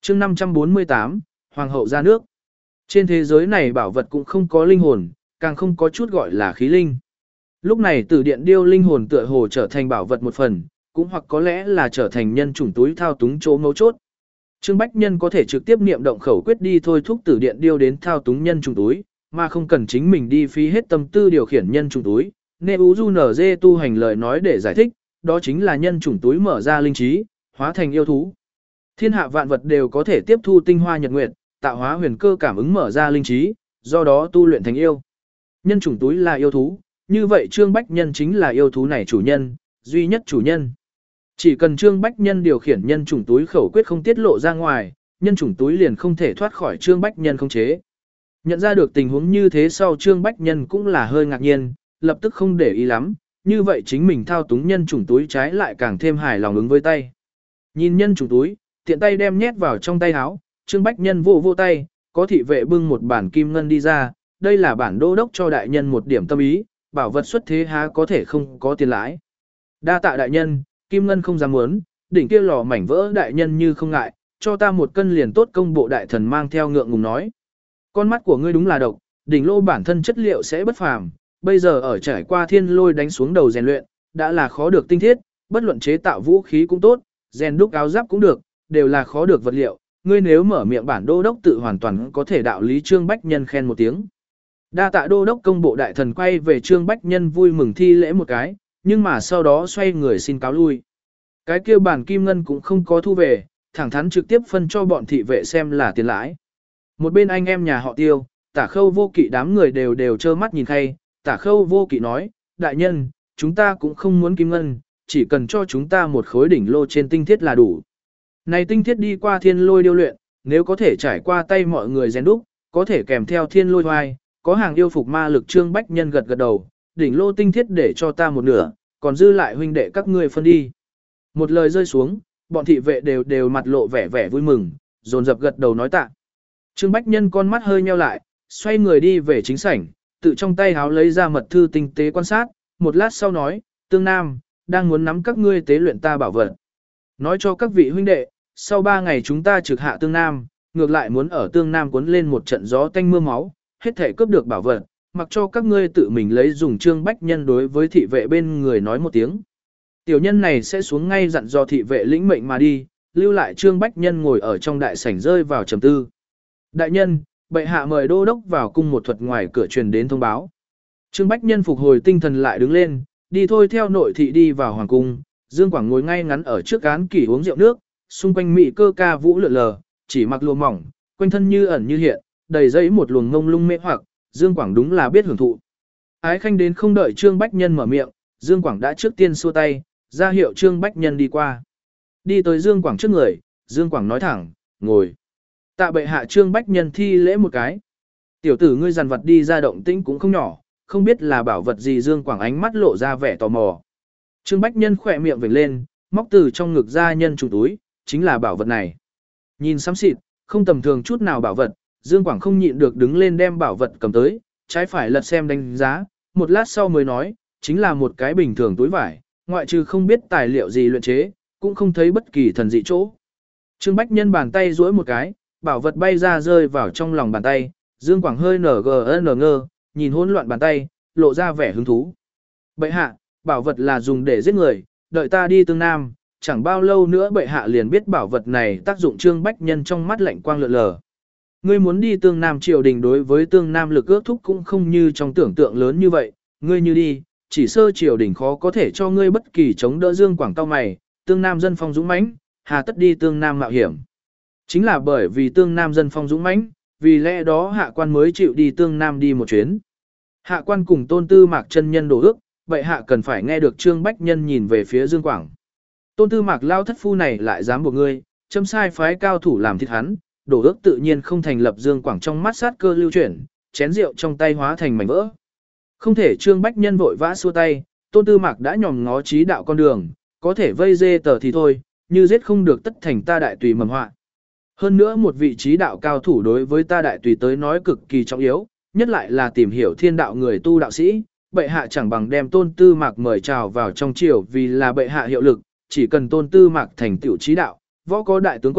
chương 548, Hoàng hậu ra nước. Trên thế giới này bảo vật cũng không có linh hồn, càng không có chút gọi là khí linh. Lúc này Tử Điện Điêu linh hồn tựa hồ trở thành bảo vật một phần, cũng hoặc có lẽ là trở thành nhân chủng túi thao túng chỗ mấu chốt. Trương Bách Nhân có thể trực tiếp niệm động khẩu quyết đi thôi thúc Tử Điện Điêu đến thao túng nhân chủng túi, mà không cần chính mình đi phí hết tâm tư điều khiển nhân chủng túi. Nebuchadnezzar tu hành lời nói để giải thích, đó chính là nhân chủng túi mở ra linh trí, hóa thành yêu thú. Thiên hạ vạn vật đều có thể tiếp thu tinh hoa nhật nguyệt, tạo hóa huyền cơ cảm ứng mở ra linh trí, do đó tu luyện thành yêu. Nhân chủng túi là yêu thú, như vậy Trương Bách Nhân chính là yêu thú này chủ nhân, duy nhất chủ nhân. Chỉ cần Trương Bách Nhân điều khiển nhân chủng túi khẩu quyết không tiết lộ ra ngoài, nhân chủng túi liền không thể thoát khỏi Trương Bách Nhân khống chế. Nhận ra được tình huống như thế sau Trương Bách Nhân cũng là hơi ngạc nhiên, lập tức không để ý lắm, như vậy chính mình thao túng nhân chủng túi trái lại càng thêm hài lòng ứng với tay. Nhìn nhân chủng túi, tiện tay đem nhét vào trong tay áo, Trương Bách Nhân vô tay, có thị vệ bưng một bản kim ngân đi ra, đây là bản đô đốc cho đại nhân một điểm tâm ý, bảo vật xuất thế há có thể không có tiền lãi. Đa tạ đại nhân, kim ngân không dám muốn, đỉnh kia lò mảnh vỡ đại nhân như không ngại, cho ta một cân liền tốt công bộ đại thần mang theo ngượng ngùng nói. Con mắt của ngươi đúng là độc, đỉnh lô bản thân chất liệu sẽ bất phàm, bây giờ ở trải qua thiên lôi đánh xuống đầu rèn luyện, đã là khó được tinh thiết, bất luận chế tạo vũ khí cũng tốt, rèn đúc áo giáp cũng được, đều là khó được vật liệu, ngươi nếu mở miệng bản đô đốc tự hoàn toàn có thể đạo lý Trương Bách Nhân khen một tiếng. Đa tạ đô đốc công bộ đại thần quay về Trương Bách Nhân vui mừng thi lễ một cái, nhưng mà sau đó xoay người xin cáo lui. Cái kia bản kim ngân cũng không có thu về, thẳng thắn trực tiếp phân cho bọn thị vệ xem là tiền lãi. Một bên anh em nhà họ Tiêu, Tả Khâu Vô Kỵ đám người đều trơ mắt nhìn khay, Tả Khâu Vô Kỵ nói, đại nhân, chúng ta cũng không muốn kim ngân, chỉ cần cho chúng ta một khối đỉnh lô trên tinh thiết là đủ. Này tinh thiết đi qua thiên lôi điêu luyện, nếu có thể trải qua tay mọi người rèn đúc, có thể kèm theo thiên lôi hoài, có hàng yêu phục ma lực. Trương Bách Nhân gật đầu, đỉnh lô tinh thiết để cho ta một nửa, còn dư lại huynh đệ các ngươi phân đi. Một lời rơi xuống, bọn thị vệ đều mặt lộ vẻ vui mừng, dồn dập gật đầu nói tạ. Trương Bách Nhân con mắt hơi nheo lại, xoay người đi về chính sảnh, tự trong tay háo lấy ra mật thư tinh tế quan sát, một lát sau nói, Tương Nam, đang muốn nắm các ngươi tế luyện ta bảo vật. Nói cho các vị huynh đệ, sau 3 ngày chúng ta trực hạ Tương Nam, ngược lại muốn ở Tương Nam cuốn lên một trận gió tanh mưa máu, hết thể cướp được bảo vật, mặc cho các ngươi tự mình lấy dùng. Trương Bách Nhân đối với thị vệ bên người nói một tiếng. Tiểu nhân này sẽ xuống ngay dặn dò thị vệ lĩnh mệnh mà đi, lưu lại Trương Bách Nhân ngồi ở trong đại sảnh rơi vào trầm tư. Đại nhân, bệ hạ mời đô đốc vào cung một thuật ngoài cửa truyền đến thông báo. Trương Bách Nhân phục hồi tinh thần lại đứng lên, đi thôi theo nội thị đi vào hoàng cung. Dương Quảng ngồi ngay ngắn ở trước án kỷ uống rượu nước, xung quanh mỹ cơ ca vũ lượn lờ, chỉ mặc lụa mỏng, quanh thân như ẩn như hiện, đầy dẫy một luồng ngông lung mê hoặc, Dương Quảng đúng là biết hưởng thụ. Ái khanh đến không đợi Trương Bách Nhân mở miệng, Dương Quảng đã trước tiên xua tay, ra hiệu Trương Bách Nhân đi qua. Đi tới Dương Quảng trước người, Dương Quảng nói thẳng, ngồi. Tạ bệ hạ. Trương Bách Nhân thi lễ một cái. Tiểu tử ngươi dằn vật đi ra động tĩnh cũng không nhỏ, không biết là bảo vật gì. Dương Quảng ánh mắt lộ ra vẻ tò mò. Trương Bách Nhân khỏe miệng vểnh lên, móc từ trong ngực ra nhân trùng túi, chính là bảo vật này. Nhìn xám xịt, không tầm thường chút nào bảo vật, Dương Quảng không nhịn được đứng lên đem bảo vật cầm tới, trái phải lật xem đánh giá, một lát sau mới nói, chính là một cái bình thường túi vải, ngoại trừ không biết tài liệu gì luyện chế, cũng không thấy bất kỳ thần dị chỗ. Trương Bách Nhân bàn tay duỗi một cái, bảo vật bay ra rơi vào trong lòng bàn tay, Dương Quảng hơi ngơ, nhìn hỗn loạn bàn tay, lộ ra vẻ hứng thú. Bệ hạ, bảo vật là dùng để giết người, đợi ta đi Tương Nam, chẳng bao lâu nữa bệ hạ liền biết bảo vật này tác dụng. Trương Bách Nhân trong mắt lạnh quang lượn lờ. Ngươi muốn đi Tương Nam triều đình đối với Tương Nam lực ước thúc cũng không như trong tưởng tượng lớn như vậy, ngươi như đi, chỉ sơ triều đình khó có thể cho ngươi bất kỳ chống đỡ. Dương Quảng cao mày, Tương Nam dân phong dũng mãnh, hà tất đi Tương Nam mạo hiểm. Chính là bởi vì Tương Nam dân phong dũng mãnh, vì lẽ đó hạ quan mới chịu đi Tương Nam đi một chuyến. Hạ quan cùng Tôn Tư Mạc chân nhân đổ ước, vậy hạ cần phải nghe được. Trương Bách Nhân nhìn về phía Dương Quảng. Tôn Tư Mạc lao thất phu này lại dám buộc ngươi, châm sai phái cao thủ làm thịt hắn, đổ ước tự nhiên không thành lập. Dương Quảng trong mắt sát cơ lưu chuyển, chén rượu trong tay hóa thành mảnh vỡ. Không thể. Trương Bách Nhân vội vã xua tay, Tôn Tư Mạc đã nhòm ngó trí đạo con đường, có thể vây dê tờ thì thôi, như giết không được tất thành ta đại tùy mầm họa. Hơn nữa một vị trí đạo cao thủ đối với ta đại tùy tới nói cực kỳ trọng yếu, nhất lại là tìm hiểu thiên đạo người tu đạo sĩ. Bệ hạ chẳng bằng đem Tôn Tư Mạc mời chào vào trong triều, vì là bệ hạ hiệu lực, chỉ cần Tôn Tư Mạc thành tựu trí đạo, võ có đại tướng quân,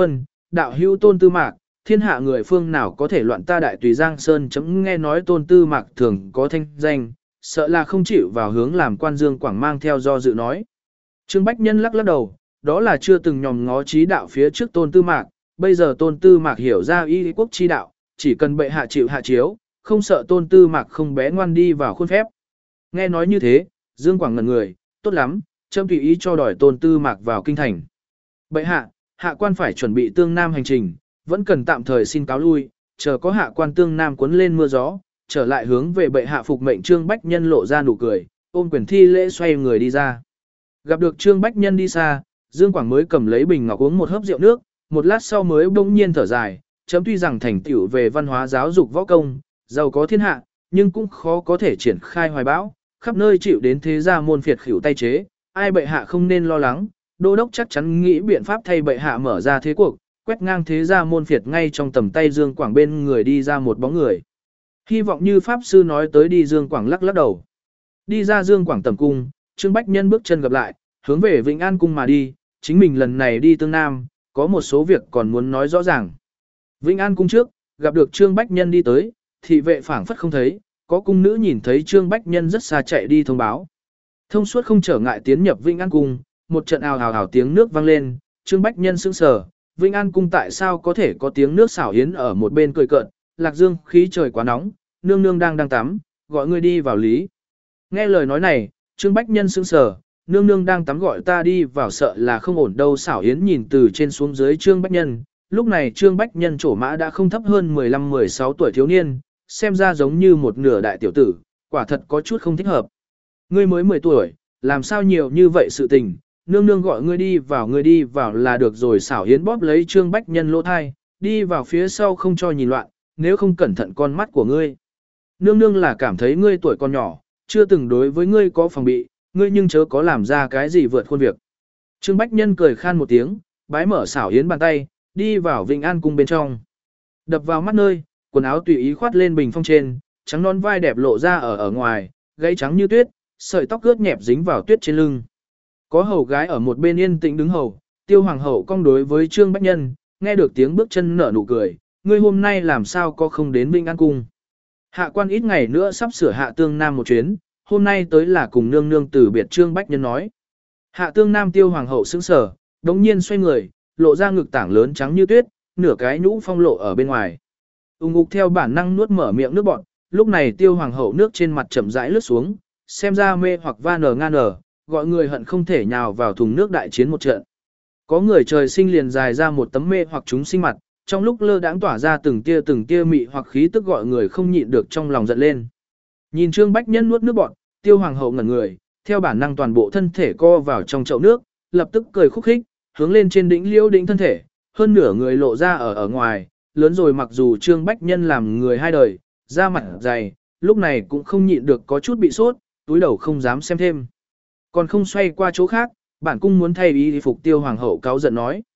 đạo hữu Tôn Tư Mạc, thiên hạ người phương nào có thể loạn ta đại tùy Giang Sơn chấm nghe nói Tôn Tư Mạc thường có thanh danh, sợ là không chịu vào hướng làm quan Dương Quảng mang theo do dự nói. Trương Bách Nhân lắc lắc đầu, đó là chưa từng nhòm ngó trí đạo phía trước Tôn Tư Mạc, bây giờ Tôn Tư Mạc hiểu ra y quốc chi đạo, chỉ cần bệ hạ chịu hạ chiếu, không sợ Tôn Tư Mạc không bé ngoan đi vào khuôn phép. Nghe nói như thế, Dương Quảng ngẩn người, tốt lắm, chấm tùy ý cho đòi Tôn Tư Mạc vào kinh thành. Bệ hạ, hạ quan phải chuẩn bị tương nam hành trình, vẫn cần tạm thời xin cáo lui, chờ có hạ quan tương nam cuốn lên mưa gió, trở lại hướng về bệ hạ phục mệnh. Trương Bách Nhân lộ ra nụ cười, ôm quyền thi lễ xoay người đi ra. Gặp được Trương Bách Nhân đi xa, Dương Quảng mới cầm lấy bình ngọc uống một hớp rượu nước, một lát sau mới bỗng nhiên thở dài, chấm tuy rằng thành tựu về văn hóa giáo dục võ công, giàu có thiên hạ, nhưng cũng khó có thể triển khai hoài bão, khắp nơi chịu đến thế gia môn phiệt khỉu tay chế, ai bệ hạ không nên lo lắng, đô đốc chắc chắn nghĩ biện pháp thay bệ hạ mở ra thế cuộc, quét ngang thế gia môn phiệt. Ngay trong tầm tay Dương Quảng bên người đi ra một bóng người. Hy vọng như pháp sư nói tới đi. Dương Quảng lắc lắc đầu. Đi ra Dương Quảng tầm cung, Trương Bách Nhân bước chân gặp lại, hướng về Vĩnh An cung mà đi, chính mình lần này đi tương nam, có một số việc còn muốn nói rõ ràng. Vĩnh An cung trước, gặp được Trương Bách Nhân đi tới, thị vệ phảng phất không thấy, có cung nữ nhìn thấy Trương Bách Nhân rất xa chạy đi thông báo. Thông suốt không trở ngại tiến nhập Vĩnh An cung, một trận ào ào ào tiếng nước vang lên, Trương Bách Nhân sững sờ, Vĩnh An cung tại sao có thể có tiếng nước xảo hiến ở một bên cười cợt, Lạc Dương khí trời quá nóng, nương nương đang tắm, gọi ngươi đi vào lý. Nghe lời nói này, Trương Bách Nhân sững sờ, nương nương đang tắm gọi ta đi vào sợ là không ổn đâu. Xảo hiến nhìn từ trên xuống dưới Trương Bách Nhân, lúc này Trương Bách Nhân trổ mã đã không thấp hơn 15-16 tuổi thiếu niên, xem ra giống như một nửa đại tiểu tử, quả thật có chút không thích hợp. Ngươi mới 10 tuổi, làm sao nhiều như vậy sự tình, nương nương gọi ngươi đi vào là được rồi. Xảo hiến bóp lấy Trương Bách Nhân lỗ thai, đi vào phía sau không cho nhìn loạn, nếu không cẩn thận con mắt của ngươi. Nương nương là cảm thấy ngươi tuổi còn nhỏ, chưa từng đối với ngươi có phòng bị, ngươi nhưng chớ có làm ra cái gì vượt khuôn việc. Trương Bách Nhân cười khan một tiếng, bái mở Xảo hiến bàn tay, đi vào Vĩnh An cung bên trong. Đập vào mắt nơi, quần áo tùy ý khoát lên bình phong trên, trắng non vai đẹp lộ ra ở ngoài, gáy trắng như tuyết, sợi tóc ướt nhẹp dính vào tuyết trên lưng. Có hầu gái ở một bên yên tĩnh đứng hầu, Tiêu hoàng hậu cong đối với Trương Bách Nhân, nghe được tiếng bước chân nở nụ cười, ngươi hôm nay làm sao có không đến Vĩnh An cung. Hạ quan ít ngày nữa sắp sửa hạ tương nam một chuyến, hôm nay tới là cùng nương nương từ biệt. Trương Bách Nhân nói. Hạ tương nam. Tiêu hoàng hậu sững sờ, đống nhiên xoay người, lộ ra ngực tảng lớn trắng như tuyết, nửa cái nhũ phong lộ ở bên ngoài. Ung ục theo bản năng nuốt mở miệng nước bọt, lúc này Tiêu hoàng hậu nước trên mặt chậm rãi lướt xuống, xem ra mê hoặc ngang nở, gọi người hận không thể nhào vào thùng nước đại chiến một trận. Có người trời sinh liền dài ra một tấm mê hoặc chúng sinh mặt, trong lúc lơ đãng tỏa ra từng tia mị hoặc khí tức gọi người không nhịn được trong lòng giận lên. Nhìn Trương Bách Nhân nuốt nước bọt, Tiêu hoàng hậu ngẩn người, theo bản năng toàn bộ thân thể co vào trong chậu nước, lập tức cười khúc khích, hướng lên trên đỉnh liễu đỉnh thân thể, hơn nửa người lộ ra ở ngoài, lớn rồi. Mặc dù Trương Bách Nhân làm người hai đời, da mặt dày, lúc này cũng không nhịn được có chút bị sốt, túi đầu không dám xem thêm. Còn không xoay qua chỗ khác, bản cung muốn thay y phục. Tiêu hoàng hậu cáu giận nói.